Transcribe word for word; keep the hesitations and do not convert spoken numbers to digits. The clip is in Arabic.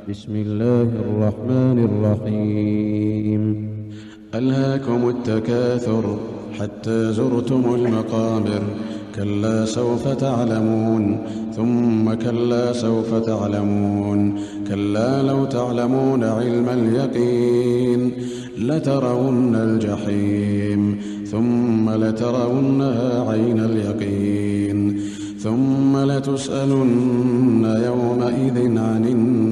بسم الله الرحمن الرحيم. ألهاكم التكاثر حتى زرتم المقابر، كلا سوف تعلمون ثم كلا سوف تعلمون، كلا لو تعلمون علم اليقين لترون الجحيم ثم لترونها عين اليقين ثم لتسألن يومئذ عن النعيم